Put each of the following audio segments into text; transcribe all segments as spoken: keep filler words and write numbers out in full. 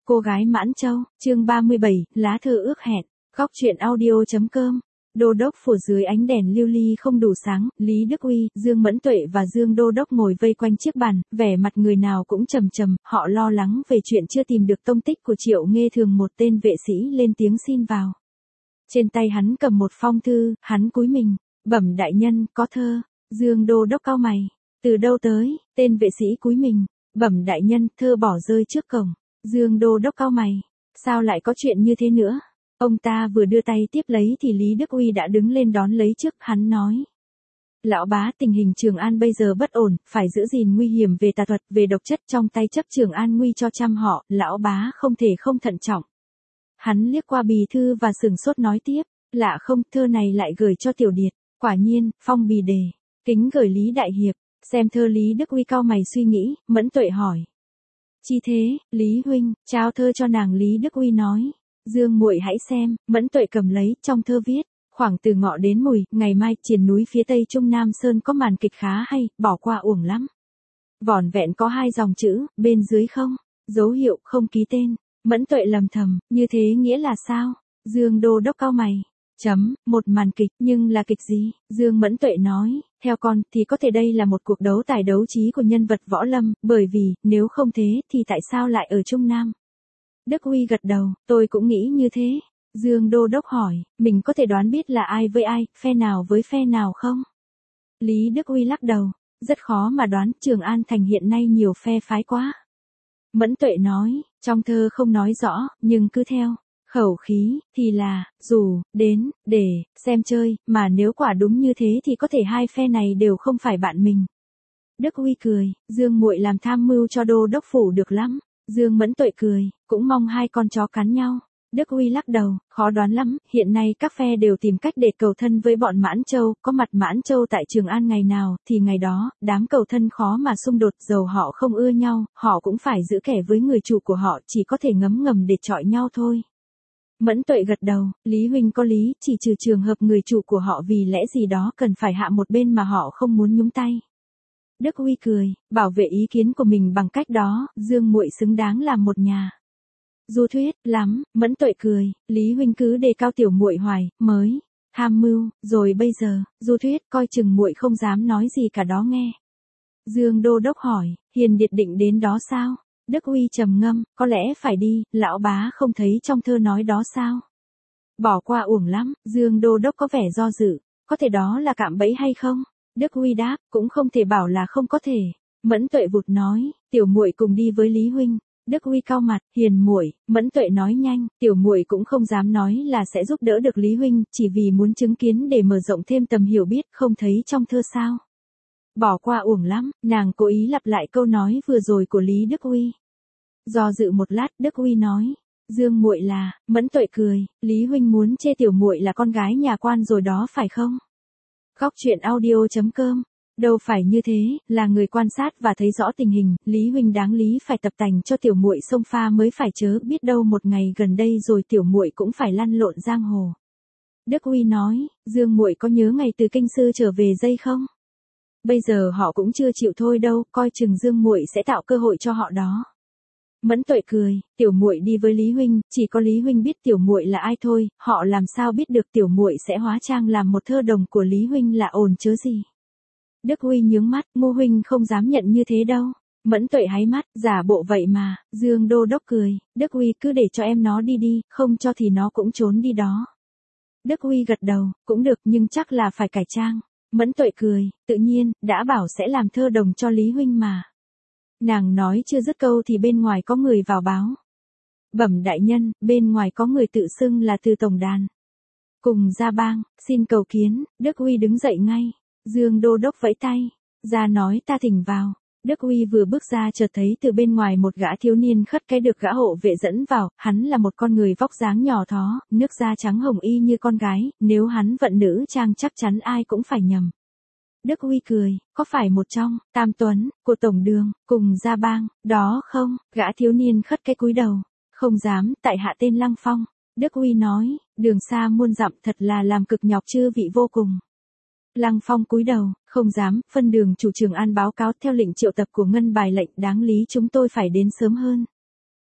Cô gái Mãn Châu, chương ba mươi bảy, lá thư ước hẹn, góc truyện audio.com. Đô đốc phủ dưới ánh đèn lưu ly không đủ sáng, Lý Đức Uy, Dương Mẫn Tuệ và Dương Đô đốc ngồi vây quanh chiếc bàn, vẻ mặt người nào cũng trầm trầm, họ lo lắng về chuyện chưa tìm được tông tích của Triệu Nghê Thường. Một tên vệ sĩ lên tiếng xin vào. Trên tay hắn cầm một phong thư, hắn cúi mình, bẩm đại nhân, có thơ. Dương Đô đốc cau mày, từ đâu tới? Tên vệ sĩ cúi mình, bẩm đại nhân, thơ bỏ rơi trước cổng. Dương Đô đốc cau mày, sao lại có chuyện như thế nữa? Ông ta vừa đưa tay tiếp lấy thì Lý Đức Uy đã đứng lên đón lấy trước, hắn nói. Lão bá, tình hình Trường An bây giờ bất ổn, phải giữ gìn nguy hiểm về tà thuật, về độc chất trong tay chấp Trường An nguy cho trăm họ, lão bá không thể không thận trọng. Hắn liếc qua bì thư và sửng sốt nói tiếp, lạ không, thơ này lại gửi cho Tiểu Điệt, quả nhiên, phong bì đề, kính gửi Lý Đại Hiệp, xem thơ. Lý Đức Uy cau mày suy nghĩ, Mẫn Tuệ hỏi. Chi thế, Lý huynh, trao thơ cho nàng. Lý Đức Uy nói. Dương muội hãy xem. Mẫn Tuệ cầm lấy, trong thơ viết, khoảng từ ngọ đến mùi, ngày mai, triền núi phía tây Trung Nam Sơn có màn kịch khá hay, bỏ qua uổng lắm. Vỏn vẹn có hai dòng chữ, bên dưới không, dấu hiệu không ký tên. Mẫn Tuệ lầm thầm, như thế nghĩa là sao? Dương Đô đốc cau mày. Chấm, một màn kịch, nhưng là kịch gì? Dương Mẫn Tuệ nói, theo con, thì có thể đây là một cuộc đấu tài đấu trí của nhân vật võ lâm, bởi vì, nếu không thế, thì tại sao lại ở Trung Nam? Đức Uy gật đầu, tôi cũng nghĩ như thế. Dương Đô đốc hỏi, mình có thể đoán biết là ai với ai, phe nào với phe nào không? Lý Đức Uy lắc đầu, rất khó mà đoán, Trường An thành hiện nay nhiều phe phái quá. Mẫn Tuệ nói, trong thơ không nói rõ, nhưng cứ theo khẩu khí, thì là, dù, đến, để, xem chơi, mà nếu quả đúng như thế thì có thể hai phe này đều không phải bạn mình. Đức Uy cười, Dương muội làm tham mưu cho Đô đốc phủ được lắm. Dương Mẫn Tuệ cười, cũng mong hai con chó cắn nhau. Đức Uy lắc đầu, khó đoán lắm, hiện nay các phe đều tìm cách để cầu thân với bọn Mãn Châu, có mặt Mãn Châu tại Trường An ngày nào, thì ngày đó, đám cầu thân khó mà xung đột, dầu họ không ưa nhau, họ cũng phải giữ kẻ với người chủ của họ, chỉ có thể ngấm ngầm để chọi nhau thôi. Mẫn Tuệ gật đầu, Lý huynh có lý, chỉ trừ trường hợp người chủ của họ vì lẽ gì đó cần phải hạ một bên mà họ không muốn nhúng tay. Đức Uy cười, bảo vệ ý kiến của mình bằng cách đó, Dương muội xứng đáng làm một nhà. Du thuyết, lắm. Mẫn Tuệ cười, Lý huynh cứ đề cao tiểu muội hoài, mới tham mưu, rồi bây giờ, Du thuyết, coi chừng muội không dám nói gì cả đó nghe. Dương Đô đốc hỏi, Hiền Điệt định đến đó sao? Đức Uy trầm ngâm, có lẽ phải đi, lão bá không thấy trong thơ nói đó sao? Bỏ qua uổng lắm. Dương Đô đốc có vẻ do dự, có thể đó là cạm bẫy hay không? Đức Uy đáp, cũng không thể bảo là không có thể. Mẫn Tuệ vụt nói, tiểu muội cùng đi với Lý huynh. Đức Uy cau mặt, Hiền muội. Mẫn Tuệ nói nhanh, tiểu muội cũng không dám nói là sẽ giúp đỡ được Lý huynh, chỉ vì muốn chứng kiến để mở rộng thêm tầm hiểu biết, không thấy trong thơ sao? Bỏ qua uổng lắm. Nàng cố ý lặp lại câu nói vừa rồi của Lý Đức Uy. Do dự một lát, Đức Uy nói, Dương muội là. Mẫn Tuệ cười, Lý huynh muốn chê tiểu muội là con gái nhà quan rồi đó phải không? Góc truyện audio.com. Đâu phải như thế, là người quan sát và thấy rõ tình hình, Lý huynh đáng lý phải tập tành cho tiểu muội xông pha mới phải, chớ biết đâu một ngày gần đây rồi tiểu muội cũng phải lăn lộn giang hồ. Đức Uy nói, Dương muội có nhớ ngày từ kinh sư trở về dây không? Bây giờ họ cũng chưa chịu thôi đâu, coi chừng Dương muội sẽ tạo cơ hội cho họ đó. Mẫn Tuệ cười, tiểu muội đi với Lý huynh, chỉ có Lý huynh biết tiểu muội là ai thôi, họ làm sao biết được tiểu muội sẽ hóa trang làm một thơ đồng của Lý huynh là ồn chớ gì. Đức Uy nhướng mắt, Ngô huynh không dám nhận như thế đâu. Mẫn Tuệ háy mắt, giả bộ vậy mà. Dương Đô đốc cười, Đức Uy cứ để cho em nó đi đi, không cho thì nó cũng trốn đi đó. Đức Uy gật đầu, cũng được nhưng chắc là phải cải trang. Mẫn Tuệ cười, tự nhiên, đã bảo sẽ làm thơ đồng cho Lý huynh mà. Nàng nói chưa dứt câu thì bên ngoài có người vào báo. Bẩm đại nhân, bên ngoài có người tự xưng là từ tổng đàn. Cùng gia bang, xin cầu kiến. Đức Uy đứng dậy ngay. Dương Đô đốc vẫy tay. Ra nói ta thỉnh vào. Đức Uy vừa bước ra chợt thấy từ bên ngoài một gã thiếu niên khất cái được gã hộ vệ dẫn vào. Hắn là một con người vóc dáng nhỏ thó, nước da trắng hồng y như con gái. Nếu hắn vận nữ trang chắc chắn ai cũng phải nhầm. Đức Uy cười, có phải một trong Tam Tuấn của tổng đường cùng gia bang đó không? Gã thiếu niên khất cái cúi đầu, không dám, tại hạ tên Lăng Phong. Đức Uy nói, đường xa muôn dặm thật là làm cực nhọc chư vị vô cùng. Lăng Phong cúi đầu, không dám, phân đường chủ Trường An báo cáo theo lệnh triệu tập của ngân bài lệnh, đáng lý chúng tôi phải đến sớm hơn.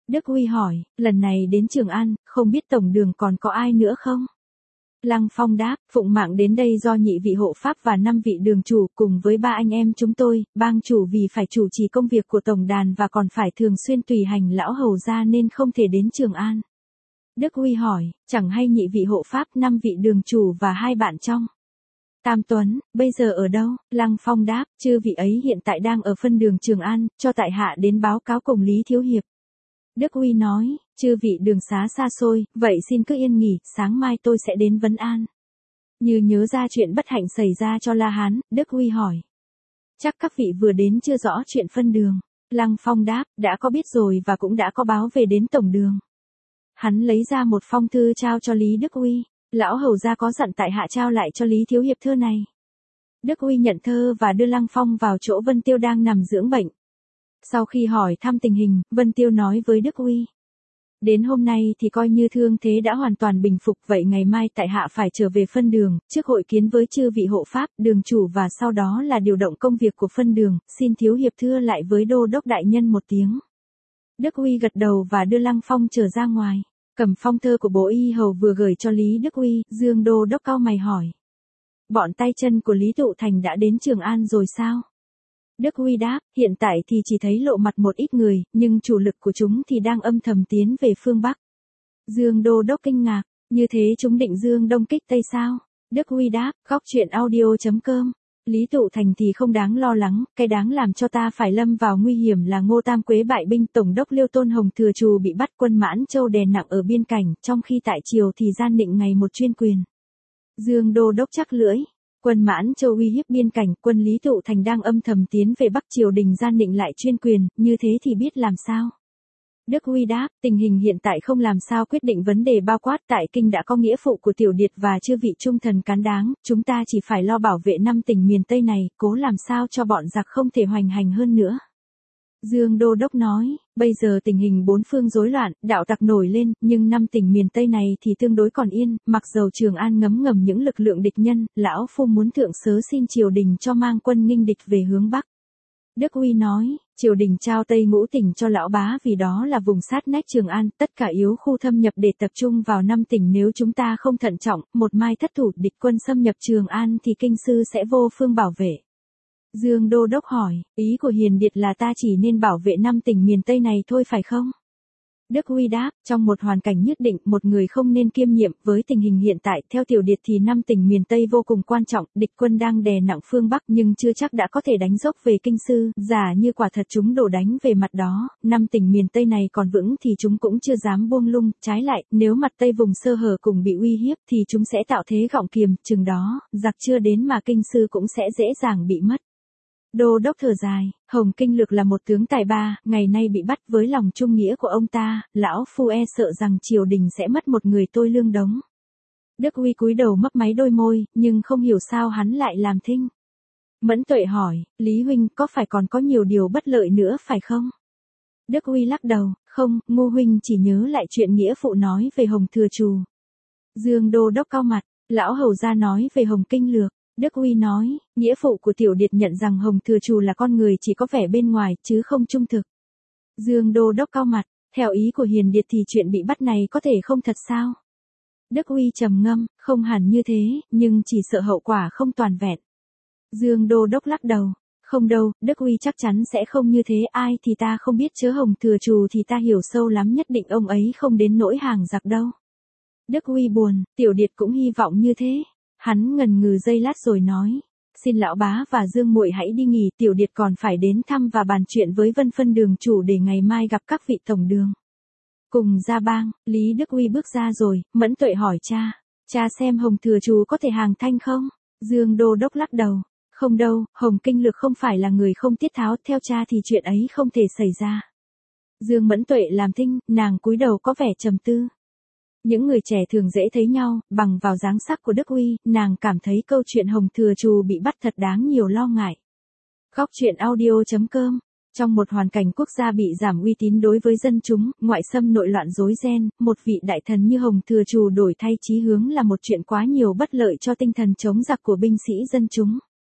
Đức Huy hỏi, lần này đến Trường An, không biết tổng đường còn có ai nữa không? Lăng Phong đáp, phụng mạng đến đây do nhị vị hộ pháp và năm vị đường chủ cùng với ba anh em chúng tôi, bang chủ vì phải chủ trì công việc của tổng đàn và còn phải thường xuyên tùy hành lão hầu gia nên không thể đến Trường An. Đức Huy hỏi, chẳng hay nhị vị hộ pháp, năm vị đường chủ và hai bạn trong Tam Tuấn, bây giờ ở đâu? Lăng Phong đáp, chư vị ấy hiện tại đang ở phân đường Trường An, cho tại hạ đến báo cáo cùng Lý Thiếu Hiệp. Đức Huy nói, chư vị đường xá xa xôi, vậy xin cứ yên nghỉ, sáng mai tôi sẽ đến vấn an. Như nhớ ra chuyện bất hạnh xảy ra cho La Hán, Đức Huy hỏi. Chắc các vị vừa đến chưa rõ chuyện phân đường. Lăng Phong đáp, đã có biết rồi và cũng đã có báo về đến tổng đường. Hắn lấy ra một phong thư trao cho Lý Đức Huy. Lão hầu gia có dặn tại hạ trao lại cho Lý Thiếu Hiệp thơ này. Đức Huy nhận thơ và đưa Lăng Phong vào chỗ Vân Tiêu đang nằm dưỡng bệnh. Sau khi hỏi thăm tình hình, Vân Tiêu nói với Đức Huy. Đến hôm nay thì coi như thương thế đã hoàn toàn bình phục, vậy ngày mai tại hạ phải trở về phân đường, trước hội kiến với chư vị hộ pháp, đường chủ và sau đó là điều động công việc của phân đường, xin Thiếu Hiệp thưa lại với đô đốc đại nhân một tiếng. Đức Huy gật đầu và đưa Lăng Phong trở ra ngoài. Cầm phong thơ của Bố Y Hầu vừa gửi cho Lý Đức Huy, Dương đô đốc cau mày hỏi. Bọn tay chân của Lý Tụ Thành đã đến Trường An rồi sao? Đức Huy đáp, hiện tại thì chỉ thấy lộ mặt một ít người, nhưng chủ lực của chúng thì đang âm thầm tiến về phương Bắc. Dương đô đốc kinh ngạc, như thế chúng định dương đông kích tây sao? Đức Huy đáp, góc chuyện audio chấm com. Lý Tụ Thành thì không đáng lo lắng, cái đáng làm cho ta phải lâm vào nguy hiểm là Ngô Tam Quế bại binh, tổng đốc Liêu Tôn Hồng Thừa Trù bị bắt, quân Mãn Châu đè nặng ở biên cảnh, trong khi tại triều thì gian định ngày một chuyên quyền. Dương đô đốc chắc lưỡi, quân Mãn Châu uy hiếp biên cảnh, quân Lý Tụ Thành đang âm thầm tiến về Bắc, triều đình gian định lại chuyên quyền, như thế thì biết làm sao? Đức Huy đáp, tình hình hiện tại không làm sao quyết định vấn đề bao quát, tại kinh đã có nghĩa phụ của Tiểu Điệt và chư vị trung thần cán đáng, chúng ta chỉ phải lo bảo vệ năm tỉnh miền Tây này, cố làm sao cho bọn giặc không thể hoành hành hơn nữa. Dương đô đốc nói, bây giờ tình hình bốn phương rối loạn, đạo tặc nổi lên, nhưng năm tỉnh miền Tây này thì tương đối còn yên, mặc dầu Trường An ngấm ngầm những lực lượng địch nhân, lão phu muốn thượng sớ xin triều đình cho mang quân nghênh địch về hướng Bắc. Đức Huy nói, triều đình trao Tây Ngũ tỉnh cho lão bá vì đó là vùng sát nách Trường An, tất cả yếu khu thâm nhập để tập trung vào năm tỉnh, nếu chúng ta không thận trọng, một mai thất thủ, địch quân xâm nhập Trường An thì kinh sư sẽ vô phương bảo vệ. Dương đô đốc hỏi, ý của Hiền Điệt là ta chỉ nên bảo vệ năm tỉnh miền Tây này thôi phải không? Đức Huy đáp, trong một hoàn cảnh nhất định, một người không nên kiêm nhiệm, với tình hình hiện tại, theo Tiểu Điệt thì năm tỉnh miền Tây vô cùng quan trọng, địch quân đang đè nặng phương Bắc nhưng chưa chắc đã có thể đánh dốc về kinh sư, giả như quả thật chúng đổ đánh về mặt đó, năm tỉnh miền Tây này còn vững thì chúng cũng chưa dám buông lung, trái lại, nếu mặt Tây vùng sơ hở cùng bị uy hiếp thì chúng sẽ tạo thế gọng kiềm, chừng đó, giặc chưa đến mà kinh sư cũng sẽ dễ dàng bị mất. Đô đốc thở dài, Hồng Kinh Lược là một tướng tài ba, ngày nay bị bắt, với lòng trung nghĩa của ông ta, lão phu e sợ rằng triều đình sẽ mất một người tôi lương đống. Đức Huy cúi đầu mấp máy đôi môi, nhưng không hiểu sao hắn lại làm thinh. Mẫn Tuệ hỏi, Lý huynh có phải còn có nhiều điều bất lợi nữa phải không? Đức Huy lắc đầu, không, Ngô huynh chỉ nhớ lại chuyện nghĩa phụ nói về Hồng Thừa Trù. Dương đô đốc cau mặt, lão hầu gia nói về Hồng Kinh Lược. Đức Huy nói, nghĩa phụ của Tiểu Điệt nhận rằng Hồng Thừa Trù là con người chỉ có vẻ bên ngoài, chứ không trung thực. Dương đô đốc cau mặt, theo ý của Hiền Điệt thì chuyện bị bắt này có thể không thật sao? Đức Huy trầm ngâm, không hẳn như thế, nhưng chỉ sợ hậu quả không toàn vẹn. Dương đô đốc lắc đầu, không đâu, Đức Huy chắc chắn sẽ không như thế, ai thì ta không biết, chớ Hồng Thừa Trù thì ta hiểu sâu lắm, nhất định ông ấy không đến nỗi hàng giặc đâu. Đức Huy buồn, Tiểu Điệt cũng hy vọng như thế. Hắn ngần ngừ giây lát rồi nói, xin lão bá và Dương muội hãy đi nghỉ, Tiểu Điệt còn phải đến thăm và bàn chuyện với Vân phân đường chủ để ngày mai gặp các vị tổng đường. Cùng ra bang, Lý Đức Huy bước ra rồi, Mẫn Tuệ hỏi cha, cha xem Hồng Thừa Trù có thể hàng thanh không? Dương đô đốc lắc đầu, không đâu, Hồng Kinh Lược không phải là người không tiết tháo, theo cha thì chuyện ấy không thể xảy ra. Dương Mẫn Tuệ làm thinh, nàng cúi đầu có vẻ trầm tư. Những người trẻ thường dễ thấy nhau, bằng vào dáng sắc của Đức Huy, nàng cảm thấy câu chuyện Hồng Thừa Trù bị bắt thật đáng nhiều lo ngại. Góc chuyện audio chấm com. Trong một hoàn cảnh quốc gia bị giảm uy tín đối với dân chúng, ngoại xâm nội loạn rối ren, một vị đại thần như Hồng Thừa Trù đổi thay chí hướng là một chuyện quá nhiều bất lợi cho tinh thần chống giặc của binh sĩ dân chúng.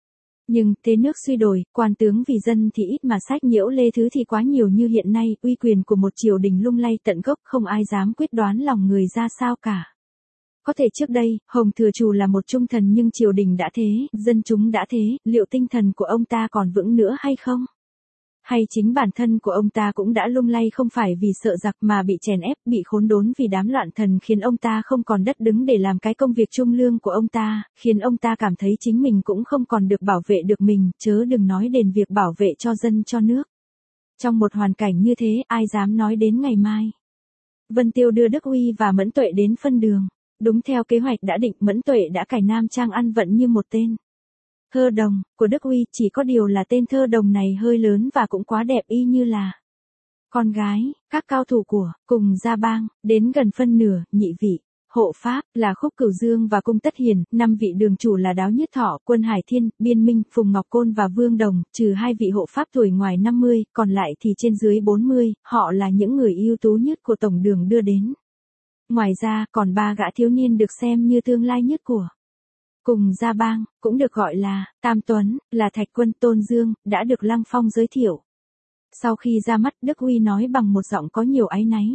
Nhưng thế nước suy đổi, quan tướng vì dân thì ít mà sách nhiễu lê thứ thì quá nhiều như hiện nay, uy quyền của một triều đình lung lay tận gốc, không ai dám quyết đoán lòng người ra sao cả. Có thể trước đây, Hồng Thừa Trù là một trung thần nhưng triều đình đã thế, dân chúng đã thế, liệu tinh thần của ông ta còn vững nữa hay không? Hay chính bản thân của ông ta cũng đã lung lay không phải vì sợ giặc mà bị chèn ép, bị khốn đốn vì đám loạn thần khiến ông ta không còn đất đứng để làm cái công việc trung lương của ông ta, khiến ông ta cảm thấy chính mình cũng không còn được bảo vệ được mình, chớ đừng nói đến việc bảo vệ cho dân cho nước. Trong một hoàn cảnh như thế, ai dám nói đến ngày mai? Vân Tiêu đưa Đức Uy và Mẫn Tuệ đến phân đường. Đúng theo kế hoạch đã định, Mẫn Tuệ đã cải nam trang ăn vận như một tên thơ đồng của Đức Uy, chỉ có điều là tên thơ đồng này hơi lớn và cũng quá đẹp y như là con gái. Các cao thủ của cùng Gia Bang đến gần phân nửa, nhị vị hộ pháp là Khúc Cửu Dương và Cung Tất Hiền, năm vị đường chủ là Đáo Nhất Thọ, Quân Hải Thiên, Biên Minh, Phùng Ngọc Côn và Vương Đồng, trừ hai vị hộ pháp tuổi ngoài năm mươi, còn lại thì trên dưới bốn mươi, họ là những người ưu tú nhất của tổng đường đưa đến. Ngoài ra, còn ba gã thiếu niên được xem như tương lai nhất của cùng Gia Bang, cũng được gọi là Tam Tuấn, là Thạch Quân, Tôn Dương, đã được Lăng Phong giới thiệu. Sau khi ra mắt, Đức Uy nói bằng một giọng có nhiều áy náy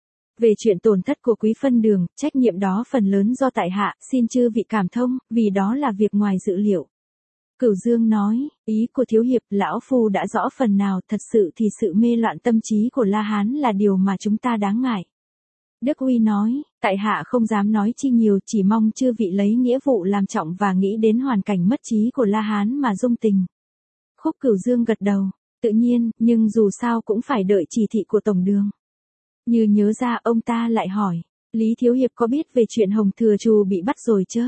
về chuyện tổn thất của quý phân đường, trách nhiệm đó phần lớn do tại hạ, xin chư vị cảm thông, vì đó là việc ngoài dự liệu. Cửu Dương nói, ý của thiếu hiệp, lão phu đã rõ phần nào, thật sự thì sự mê loạn tâm trí của La Hán là điều mà chúng ta đáng ngại. Đức Uy nói, tại hạ không dám nói chi nhiều, chỉ mong chư vị lấy nghĩa vụ làm trọng và nghĩ đến hoàn cảnh mất trí của La Hán mà dung tình. Khúc Cửu Dương gật đầu, tự nhiên, nhưng dù sao cũng phải đợi chỉ thị của tổng đường. Như nhớ ra, ông ta lại hỏi, Lý thiếu hiệp có biết về chuyện Hồng Thừa Trù bị bắt rồi chớ?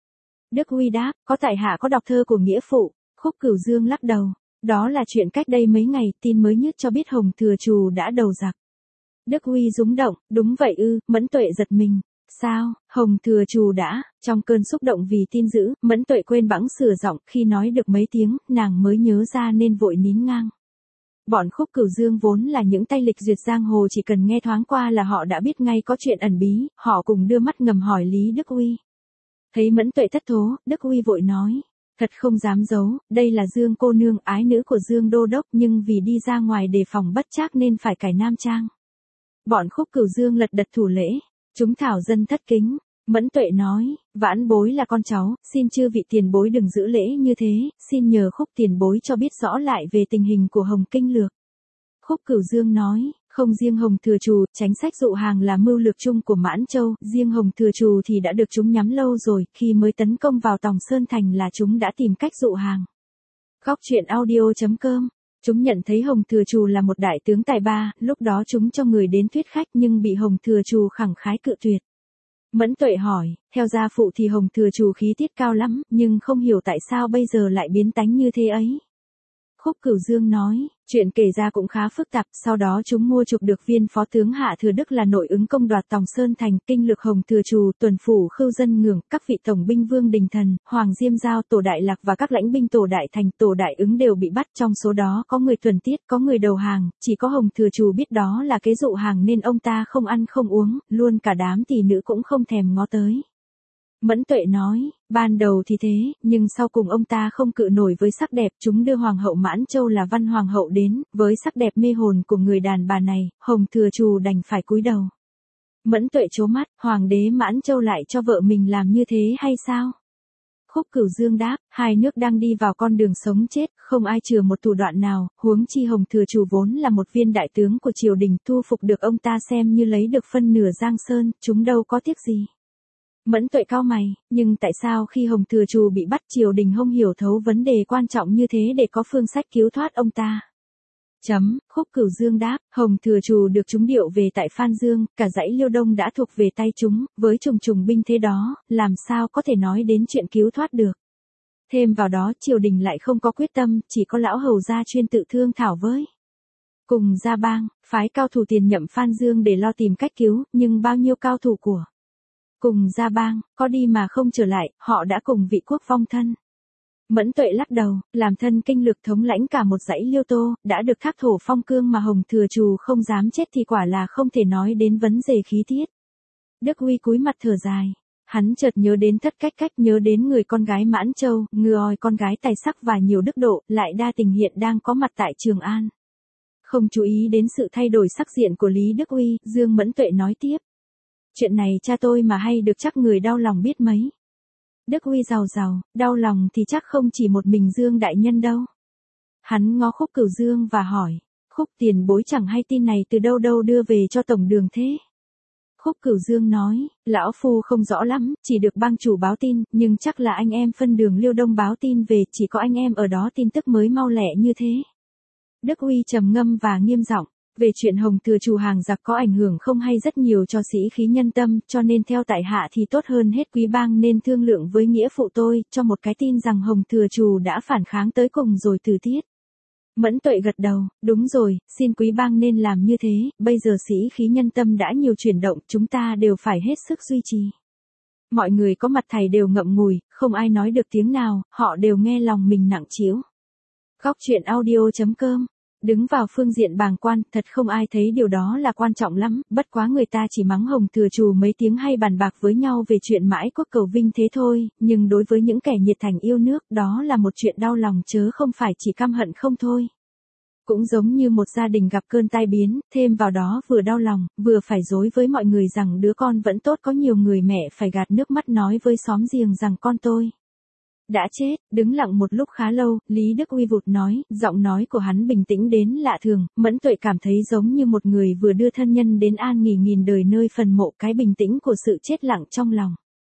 Đức Uy đáp, có, tại hạ có đọc thơ của nghĩa phụ. Khúc Cửu Dương lắc đầu, đó là chuyện cách đây mấy ngày, tin mới nhất cho biết Hồng Thừa Trù đã đầu giặc. Đức Uy rúng động, đúng vậy ư? Mẫn Tuệ giật mình. Sao, Hồng Thừa Trù đã? Trong cơn xúc động vì tin dữ, Mẫn Tuệ quên bẵng sửa giọng, khi nói được mấy tiếng, nàng mới nhớ ra nên vội nín ngang. Bọn Khúc Cửu Dương vốn là những tay lịch duyệt giang hồ, chỉ cần nghe thoáng qua là họ đã biết ngay có chuyện ẩn bí, họ cùng đưa mắt ngầm hỏi Lý Đức Uy. Thấy Mẫn Tuệ thất thố, Đức Uy vội nói, thật không dám giấu, đây là Dương cô nương, ái nữ của Dương đô đốc, nhưng vì đi ra ngoài đề phòng bất trắc nên phải cải nam trang. Bọn Khúc Cửu Dương lật đật thủ lễ, chúng thảo dân thất kính. Mẫn Tuệ nói, vãn bối là con cháu, xin chư vị tiền bối đừng giữ lễ như thế, xin nhờ Khúc tiền bối cho biết rõ lại về tình hình của Hồng Kinh Lược. Khúc Cửu Dương nói, không riêng Hồng Thừa Trù, tránh sách dụ hàng là mưu lược chung của Mãn Châu, riêng Hồng Thừa Trù thì đã được chúng nhắm lâu rồi, khi mới tấn công vào Tòng Sơn Thành là chúng đã tìm cách dụ hàng. Góc truyện audio chấm com. Chúng nhận thấy Hồng Thừa Trù là một đại tướng tài ba, lúc đó chúng cho người đến thuyết khách nhưng bị Hồng Thừa Trù khẳng khái cự tuyệt. Mẫn Tuệ hỏi, theo gia phụ thì Hồng Thừa Trù khí tiết cao lắm, nhưng không hiểu tại sao bây giờ lại biến tánh như thế ấy. Khúc Cửu Dương nói, chuyện kể ra cũng khá phức tạp, sau đó chúng mua chuộc được viên phó tướng Hạ Thừa Đức là nội ứng công đoạt Tòng Sơn Thành, kinh lược Hồng Thừa Trù, tuần phủ Khưu Dân Ngưỡng, các vị tổng binh Vương Đình Thần, Hoàng Diêm Giao, Tổ Đại Lạc và các lãnh binh Tổ Đại Thành, Tổ Đại Ứng đều bị bắt, trong số đó có người tuần tiết, có người đầu hàng, chỉ có Hồng Thừa Trù biết đó là kế dụ hàng nên ông ta không ăn không uống, luôn cả đám tỷ nữ cũng không thèm ngó tới. Mẫn Tuệ nói, ban đầu thì thế, nhưng sau cùng ông ta không cự nổi với sắc đẹp, chúng đưa Hoàng hậu Mãn Châu là Văn Hoàng hậu đến, với sắc đẹp mê hồn của người đàn bà này, Hồng Thừa Trù đành phải cúi đầu. Mẫn Tuệ trố mắt, Hoàng đế Mãn Châu lại cho vợ mình làm như thế hay sao? Khúc Cửu Dương đáp, hai nước đang đi vào con đường sống chết, không ai chừa một thủ đoạn nào, huống chi Hồng Thừa Trù vốn là một viên đại tướng của triều đình, thu phục được ông ta xem như lấy được phân nửa Giang Sơn, chúng đâu có tiếc gì. Mẫn Tuệ cau mày, nhưng tại sao khi Hồng Thừa Trù bị bắt triều đình không hiểu thấu vấn đề quan trọng như thế để có phương sách cứu thoát ông ta? Chấm, Khúc Cửu Dương đáp, Hồng Thừa Trù được chúng điệu về tại Phan Dương, cả dãy Liêu Đông đã thuộc về tay chúng, với trùng trùng binh thế đó, làm sao có thể nói đến chuyện cứu thoát được. Thêm vào đó triều đình lại không có quyết tâm, chỉ có lão hầu gia chuyên tự thương thảo với cùng Gia Bang, phái cao thủ tiền nhậm Phan Dương để lo tìm cách cứu, nhưng bao nhiêu cao thủ của cùng Gia Bang, có đi mà không trở lại, họ đã cùng vị quốc vong thân. Mẫn Tuệ lắc đầu, làm thân kinh lược thống lãnh cả một dãy Liêu Tô, đã được thác thổ phong cương mà Hồng Thừa Trù không dám chết thì quả là không thể nói đến vấn đề khí tiết. Đức Uy cúi mặt thở dài, Hắn chợt nhớ đến Thất Cách Cách, nhớ đến người con gái Mãn Châu, ngư oi con gái tài sắc và nhiều đức độ, lại đa tình hiện đang có mặt tại Trường An. Không chú ý đến sự thay đổi sắc diện của Lý Đức Uy, Dương Mẫn Tuệ nói tiếp. Chuyện này cha tôi mà hay được chắc người đau lòng biết mấy. Đức Uy giàu giàu, đau lòng thì chắc không chỉ một mình Dương đại nhân đâu. Hắn ngó Khúc Cửu Dương và hỏi, Khúc tiền bối chẳng hay tin này từ đâu đâu đưa về cho tổng đường thế. Khúc Cửu Dương nói, lão phu không rõ lắm, chỉ được bang chủ báo tin, nhưng chắc là anh em phân đường Liêu Đông báo tin về, chỉ có anh em ở đó tin tức mới mau lẹ như thế. Đức Uy trầm ngâm và nghiêm giọng, về chuyện Hồng Thừa Trù hàng giặc có ảnh hưởng không hay rất nhiều cho sĩ khí nhân tâm, cho nên theo tại hạ thì tốt hơn hết quý bang nên thương lượng với nghĩa phụ tôi, cho một cái tin rằng Hồng Thừa Trù đã phản kháng tới cùng rồi từ tiết. Mẫn Tuệ gật đầu, đúng rồi, xin quý bang nên làm như thế, bây giờ sĩ khí nhân tâm đã nhiều chuyển động, chúng ta đều phải hết sức duy trì. Mọi người có mặt thầy đều ngậm ngùi, không ai nói được tiếng nào, họ đều nghe lòng mình nặng trĩu. Góc truyện audio chấm com. Đứng vào phương diện bàng quan, thật không ai thấy điều đó là quan trọng lắm, bất quá người ta chỉ mắng Hồng Thừa Trù mấy tiếng hay bàn bạc với nhau về chuyện mãi quốc cầu vinh thế thôi, nhưng đối với những kẻ nhiệt thành yêu nước, đó là một chuyện đau lòng chớ không phải chỉ căm hận không thôi. Cũng giống như một gia đình gặp cơn tai biến, thêm vào đó vừa đau lòng, vừa phải dối với mọi người rằng đứa con vẫn tốt, có nhiều người mẹ phải gạt nước mắt nói với xóm giềng rằng con tôi đã chết. Đứng lặng một lúc khá lâu, Lý Đức Uy vụt nói, giọng nói của hắn bình tĩnh đến lạ thường, Mẫn Tuệ cảm thấy giống như một người vừa đưa thân nhân đến an nghỉ nghìn đời nơi phần mộ, cái bình tĩnh của sự chết lặng trong lòng.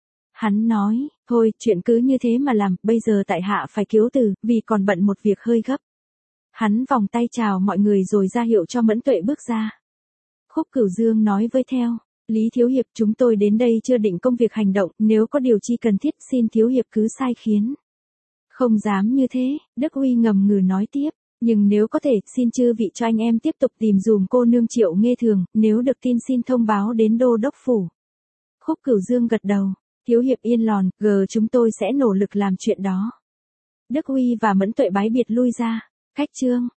Hắn nói, thôi, chuyện cứ như thế mà làm, bây giờ tại hạ phải kiếu từ, vì còn bận một việc hơi gấp. Hắn vòng tay chào mọi người rồi ra hiệu cho Mẫn Tuệ bước ra. Khúc Cửu Dương nói với theo, Lý Thiếu Hiệp, chúng tôi đến đây chưa định công việc hành động, nếu có điều chi cần thiết xin Thiếu Hiệp cứ sai khiến. Không dám như thế, Đức Uy ngầm ngừ nói tiếp, nhưng nếu có thể, xin chư vị cho anh em tiếp tục tìm dùm cô nương Triệu Nghê Thường, nếu được tin xin thông báo đến đô đốc phủ. Khúc Cửu Dương gật đầu, Thiếu Hiệp yên lòn, gờ chúng tôi sẽ nỗ lực làm chuyện đó. Đức Uy và Mẫn Tuệ bái biệt lui ra. Cách chương